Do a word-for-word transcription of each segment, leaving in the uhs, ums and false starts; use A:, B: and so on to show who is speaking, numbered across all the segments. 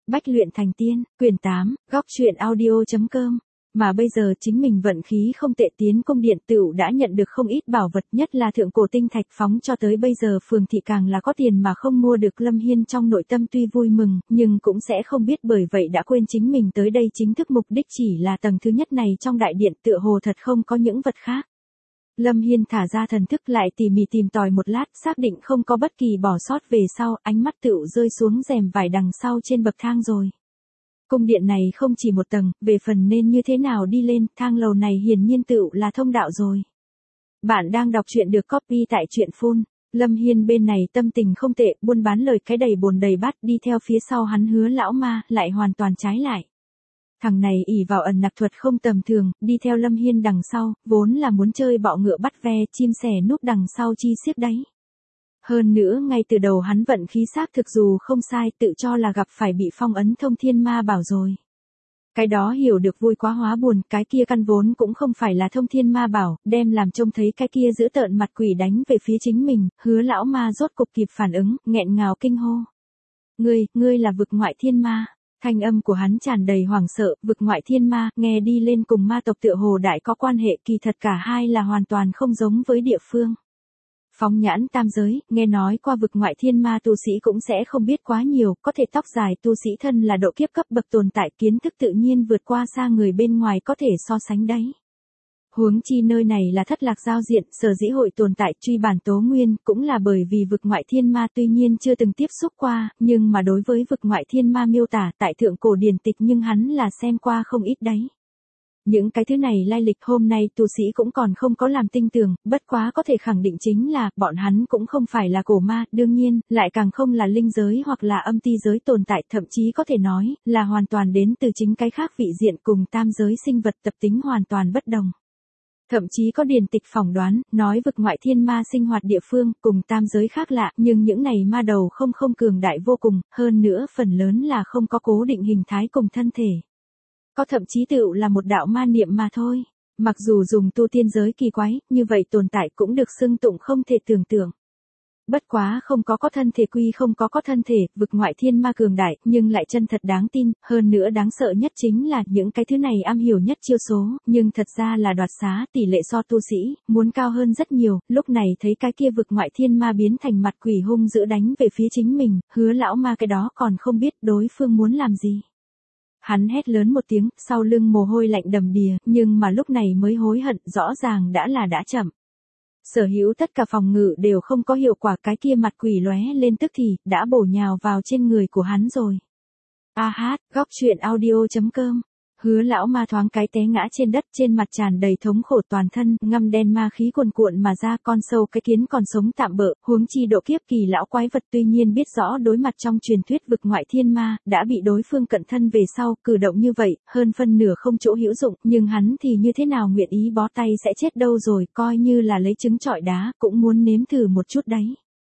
A: Bách luyện thành tiên, quyển tám, góc truyện audio.com. Mà bây giờ chính mình vận khí không tệ, tiến cung điện tựu đã nhận được không ít bảo vật, nhất là thượng cổ tinh thạch phóng cho tới bây giờ phường thị càng là có tiền mà không mua được. Lâm Hiên trong nội tâm tuy vui mừng, nhưng cũng sẽ không biết bởi vậy đã quên chính mình tới đây chính thức mục đích chỉ là tầng thứ nhất này trong đại điện, tựa hồ thật không có những vật khác. Lâm Hiên thả ra thần thức lại tỉ mỉ tìm tòi một lát, xác định không có bất kỳ bỏ sót về sau, ánh mắt tựu rơi xuống rèm vải đằng sau trên bậc thang rồi. Cung điện này không chỉ một tầng, về phần nên như thế nào đi lên, thang lầu này hiển nhiên tựu là thông đạo rồi. Bạn đang đọc truyện được copy tại truyện phun. Lâm Hiên bên này tâm tình không tệ, buôn bán lời cái đầy bồn đầy bát, đi theo phía sau hắn Hứa lão ma, lại hoàn toàn trái lại. Thằng này ỷ vào ẩn nặc thuật không tầm thường, đi theo Lâm Hiên đằng sau, vốn là muốn chơi bọ ngựa bắt ve, chim sẻ núp đằng sau chi xiếc đấy. Hơn nữa ngay từ đầu hắn vận khí xác thực dù không sai, tự cho là gặp phải bị phong ấn thông thiên ma bảo rồi. Cái đó hiểu được vui quá hóa buồn, cái kia căn vốn cũng không phải là thông thiên ma bảo, đem làm trông thấy cái kia giữ tợn mặt quỷ đánh về phía chính mình. Hứa lão ma rốt cục kịp phản ứng, nghẹn ngào kinh hô. Ngươi, ngươi là vực ngoại thiên ma. Thanh âm của hắn tràn đầy hoảng sợ, vực ngoại thiên ma, nghe đi lên cùng ma tộc tựa hồ đại có quan hệ, kỳ thật cả hai là hoàn toàn không giống với địa phương. Phóng nhãn tam giới, nghe nói qua vực ngoại thiên ma tu sĩ cũng sẽ không biết quá nhiều, có thể tóc dài tu sĩ thân là độ kiếp cấp bậc tồn tại, kiến thức tự nhiên vượt qua xa người bên ngoài có thể so sánh đấy. Huống chi nơi này là thất lạc giao diện, sở dĩ hội tồn tại truy bản tố nguyên, cũng là bởi vì vực ngoại thiên ma tuy nhiên chưa từng tiếp xúc qua, nhưng mà đối với vực ngoại thiên ma miêu tả tại thượng cổ điển tịch nhưng hắn là xem qua không ít đấy. Những cái thứ này lai lịch hôm nay tu sĩ cũng còn không có làm tinh tường, bất quá có thể khẳng định chính là, bọn hắn cũng không phải là cổ ma, đương nhiên, lại càng không là linh giới hoặc là âm ti giới tồn tại, thậm chí có thể nói, là hoàn toàn đến từ chính cái khác vị diện cùng tam giới sinh vật tập tính hoàn toàn bất đồng. Thậm chí có điển tịch phỏng đoán, nói vực ngoại thiên ma sinh hoạt địa phương, cùng tam giới khác lạ, nhưng những này ma đầu không không cường đại vô cùng, hơn nữa phần lớn là không có cố định hình thái cùng thân thể. Có thậm chí tựu là một đạo ma niệm mà thôi. Mặc dù dùng tu tiên giới kỳ quái, như vậy tồn tại cũng được xưng tụng không thể tưởng tượng. Bất quá không có có thân thể quy không có có thân thể, vực ngoại thiên ma cường đại, nhưng lại chân thật đáng tin, hơn nữa đáng sợ nhất chính là những cái thứ này am hiểu nhất chiêu số, nhưng thật ra là đoạt xá, tỷ lệ so tu sĩ, muốn cao hơn rất nhiều. Lúc này thấy cái kia vực ngoại thiên ma biến thành mặt quỷ hung dữ đánh về phía chính mình, Hứa lão ma cái đó còn không biết đối phương muốn làm gì. Hắn hét lớn một tiếng, sau lưng mồ hôi lạnh đầm đìa, nhưng mà lúc này mới hối hận, rõ ràng đã là đã chậm. Sở hữu tất cả phòng ngự đều không có hiệu quả, cái kia mặt quỷ lóe lên tức thì, đã bổ nhào vào trên người của hắn rồi. A hát, góc truyện audio.com. Hứa lão ma thoáng cái té ngã trên đất, trên mặt tràn đầy thống khổ, toàn thân ngăm đen ma khí cuồn cuộn mà ra, con sâu cái kiến còn sống tạm bợ, huống chi độ kiếp kỳ lão quái vật tuy nhiên biết rõ đối mặt trong truyền thuyết vực ngoại thiên ma, đã bị đối phương cận thân về sau, cử động như vậy, hơn phân nửa không chỗ hữu dụng, nhưng hắn thì như thế nào nguyện ý bó tay sẽ chết đâu rồi, coi như là lấy trứng trọi đá, cũng muốn nếm thử một chút đấy.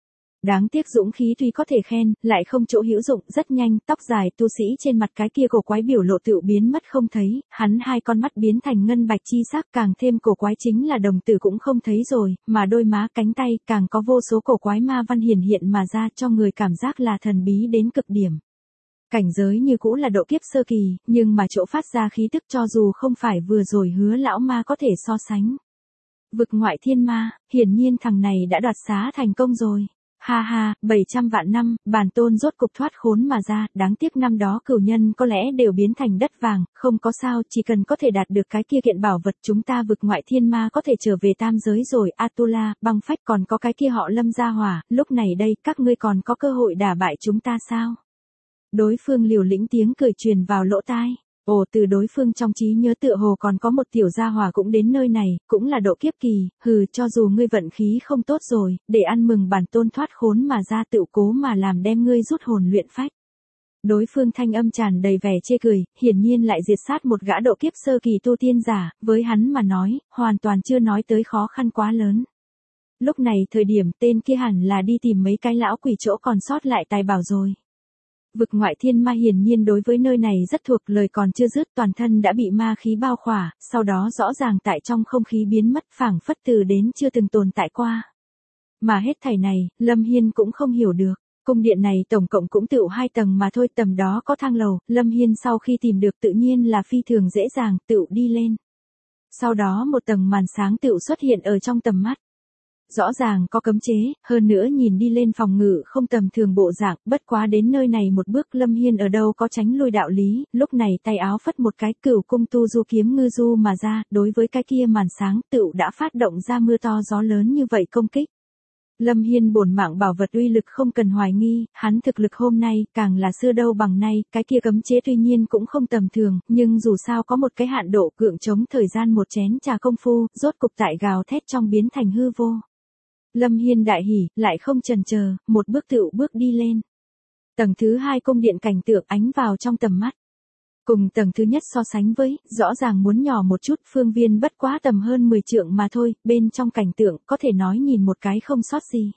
A: Đáng tiếc dũng khí tuy có thể khen, lại không chỗ hữu dụng, rất nhanh, tóc dài tu sĩ trên mặt cái kia cổ quái biểu lộ tựu biến mất không thấy, hắn hai con mắt biến thành ngân bạch chi sắc, càng thêm cổ quái chính là đồng tử cũng không thấy rồi, mà đôi má cánh tay càng có vô số cổ quái ma văn hiển hiện mà ra, cho người cảm giác là thần bí đến cực điểm. Cảnh giới như cũ là độ kiếp sơ kỳ, nhưng mà chỗ phát ra khí tức cho dù không phải vừa rồi Hứa lão ma có thể so sánh. Vực ngoại thiên ma, hiển nhiên thằng này đã đoạt xá thành công rồi. Ha ha, bảy trăm vạn năm, bản tôn rốt cục thoát khốn mà ra, đáng tiếc năm đó cửu nhân có lẽ đều biến thành đất vàng, không có sao, chỉ cần có thể đạt được cái kia kiện bảo vật chúng ta vực ngoại thiên ma có thể trở về tam giới rồi. Atula, băng phách, còn có cái kia họ Lâm gia hỏa, lúc này đây các ngươi còn có cơ hội đả bại chúng ta sao? Đối phương liều lĩnh tiếng cười truyền vào lỗ tai. Ồ, từ đối phương trong trí nhớ tựa hồ còn có một tiểu gia hỏa cũng đến nơi này, cũng là độ kiếp kỳ, hừ, cho dù ngươi vận khí không tốt rồi, để ăn mừng bản tôn thoát khốn mà ra tự cố mà làm đem ngươi rút hồn luyện phách. Đối phương thanh âm tràn đầy vẻ chê cười, hiển nhiên lại diệt sát một gã độ kiếp sơ kỳ tu tiên giả, với hắn mà nói, hoàn toàn chưa nói tới khó khăn quá lớn. Lúc này thời điểm tên kia hẳn là đi tìm mấy cái lão quỷ chỗ còn sót lại tài bảo rồi. Vực ngoại thiên ma hiển nhiên đối với nơi này rất thuộc, lời còn chưa dứt toàn thân đã bị ma khí bao khỏa, sau đó rõ ràng tại trong không khí biến mất, phảng phất từ đến chưa từng tồn tại qua. Mà hết thảy này, Lâm Hiên cũng không hiểu được. Cung điện này tổng cộng cũng tựu hai tầng mà thôi, tầm đó có thang lầu, Lâm Hiên sau khi tìm được tự nhiên là phi thường dễ dàng, tựu đi lên. Sau đó một tầng màn sáng tựu xuất hiện ở trong tầm mắt. Rõ ràng có cấm chế, hơn nữa nhìn đi lên phòng ngự không tầm thường bộ dạng, bất quá đến nơi này một bước Lâm Hiên ở đâu có tránh lui đạo lý, lúc này tay áo phất một cái cửu cung tu du kiếm ngư du mà ra, đối với cái kia màn sáng tựu đã phát động ra mưa to gió lớn như vậy công kích. Lâm Hiên bổn mạng bảo vật uy lực không cần hoài nghi, hắn thực lực hôm nay càng là xưa đâu bằng nay, cái kia cấm chế tuy nhiên cũng không tầm thường, nhưng dù sao có một cái hạn độ cưỡng chống thời gian một chén trà công phu, rốt cục tại gào thét trong biến thành hư vô. Lâm Hiên đại hỉ, lại không chần chờ, một bước tựu bước đi lên. Tầng thứ hai cung điện cảnh tượng ánh vào trong tầm mắt. Cùng tầng thứ nhất so sánh với, rõ ràng muốn nhỏ một chút, phương viên bất quá tầm hơn mười trượng mà thôi, bên trong cảnh tượng có thể nói nhìn một cái không sót gì.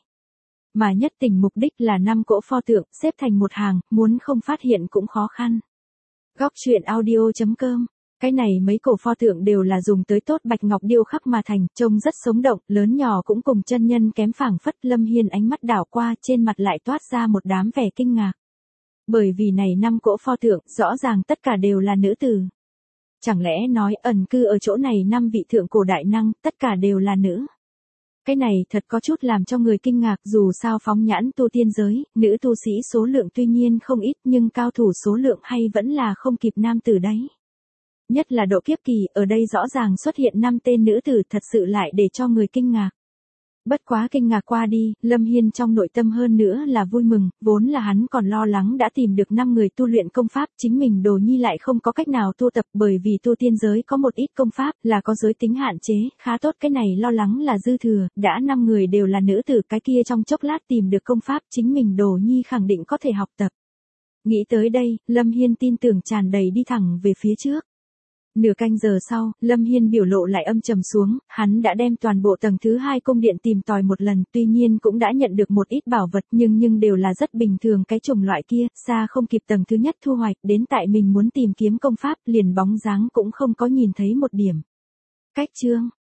A: Mà nhất tình mục đích là năm cỗ pho tượng, xếp thành một hàng, muốn không phát hiện cũng khó khăn. Góc truyện audio chấm com. Cái này mấy cổ pho tượng đều là dùng tới tốt bạch ngọc điêu khắc mà thành, trông rất sống động, lớn nhỏ cũng cùng chân nhân kém phảng phất. Lâm Hiên ánh mắt đảo qua, trên mặt lại toát ra một đám vẻ kinh ngạc. Bởi vì này năm cỗ pho tượng, rõ ràng tất cả đều là nữ tử. Chẳng lẽ nói ẩn cư ở chỗ này năm vị thượng cổ đại năng, tất cả đều là nữ. Cái này thật có chút làm cho người kinh ngạc, dù sao phóng nhãn tu tiên giới, nữ tu sĩ số lượng tuy nhiên không ít nhưng cao thủ số lượng hay vẫn là không kịp nam tử đấy. Nhất là độ kiếp kỳ, ở đây rõ ràng xuất hiện năm tên nữ tử thật sự lại để cho người kinh ngạc. Bất quá kinh ngạc qua đi, Lâm Hiên trong nội tâm hơn nữa là vui mừng, vốn là hắn còn lo lắng đã tìm được năm người tu luyện công pháp, chính mình đồ nhi lại không có cách nào tu tập bởi vì tu tiên giới có một ít công pháp là có giới tính hạn chế, khá tốt cái này lo lắng là dư thừa, đã năm người đều là nữ tử cái kia trong chốc lát tìm được công pháp chính mình đồ nhi khẳng định có thể học tập. Nghĩ tới đây, Lâm Hiên tin tưởng tràn đầy đi thẳng về phía trước. Nửa canh giờ sau, Lâm Hiên biểu lộ lại âm trầm xuống, hắn đã đem toàn bộ tầng thứ hai cung điện tìm tòi một lần, tuy nhiên cũng đã nhận được một ít bảo vật nhưng nhưng đều là rất bình thường cái chủng loại kia, xa không kịp tầng thứ nhất thu hoạch, đến tại mình muốn tìm kiếm công pháp, liền bóng dáng cũng không có nhìn thấy một điểm. Cách chương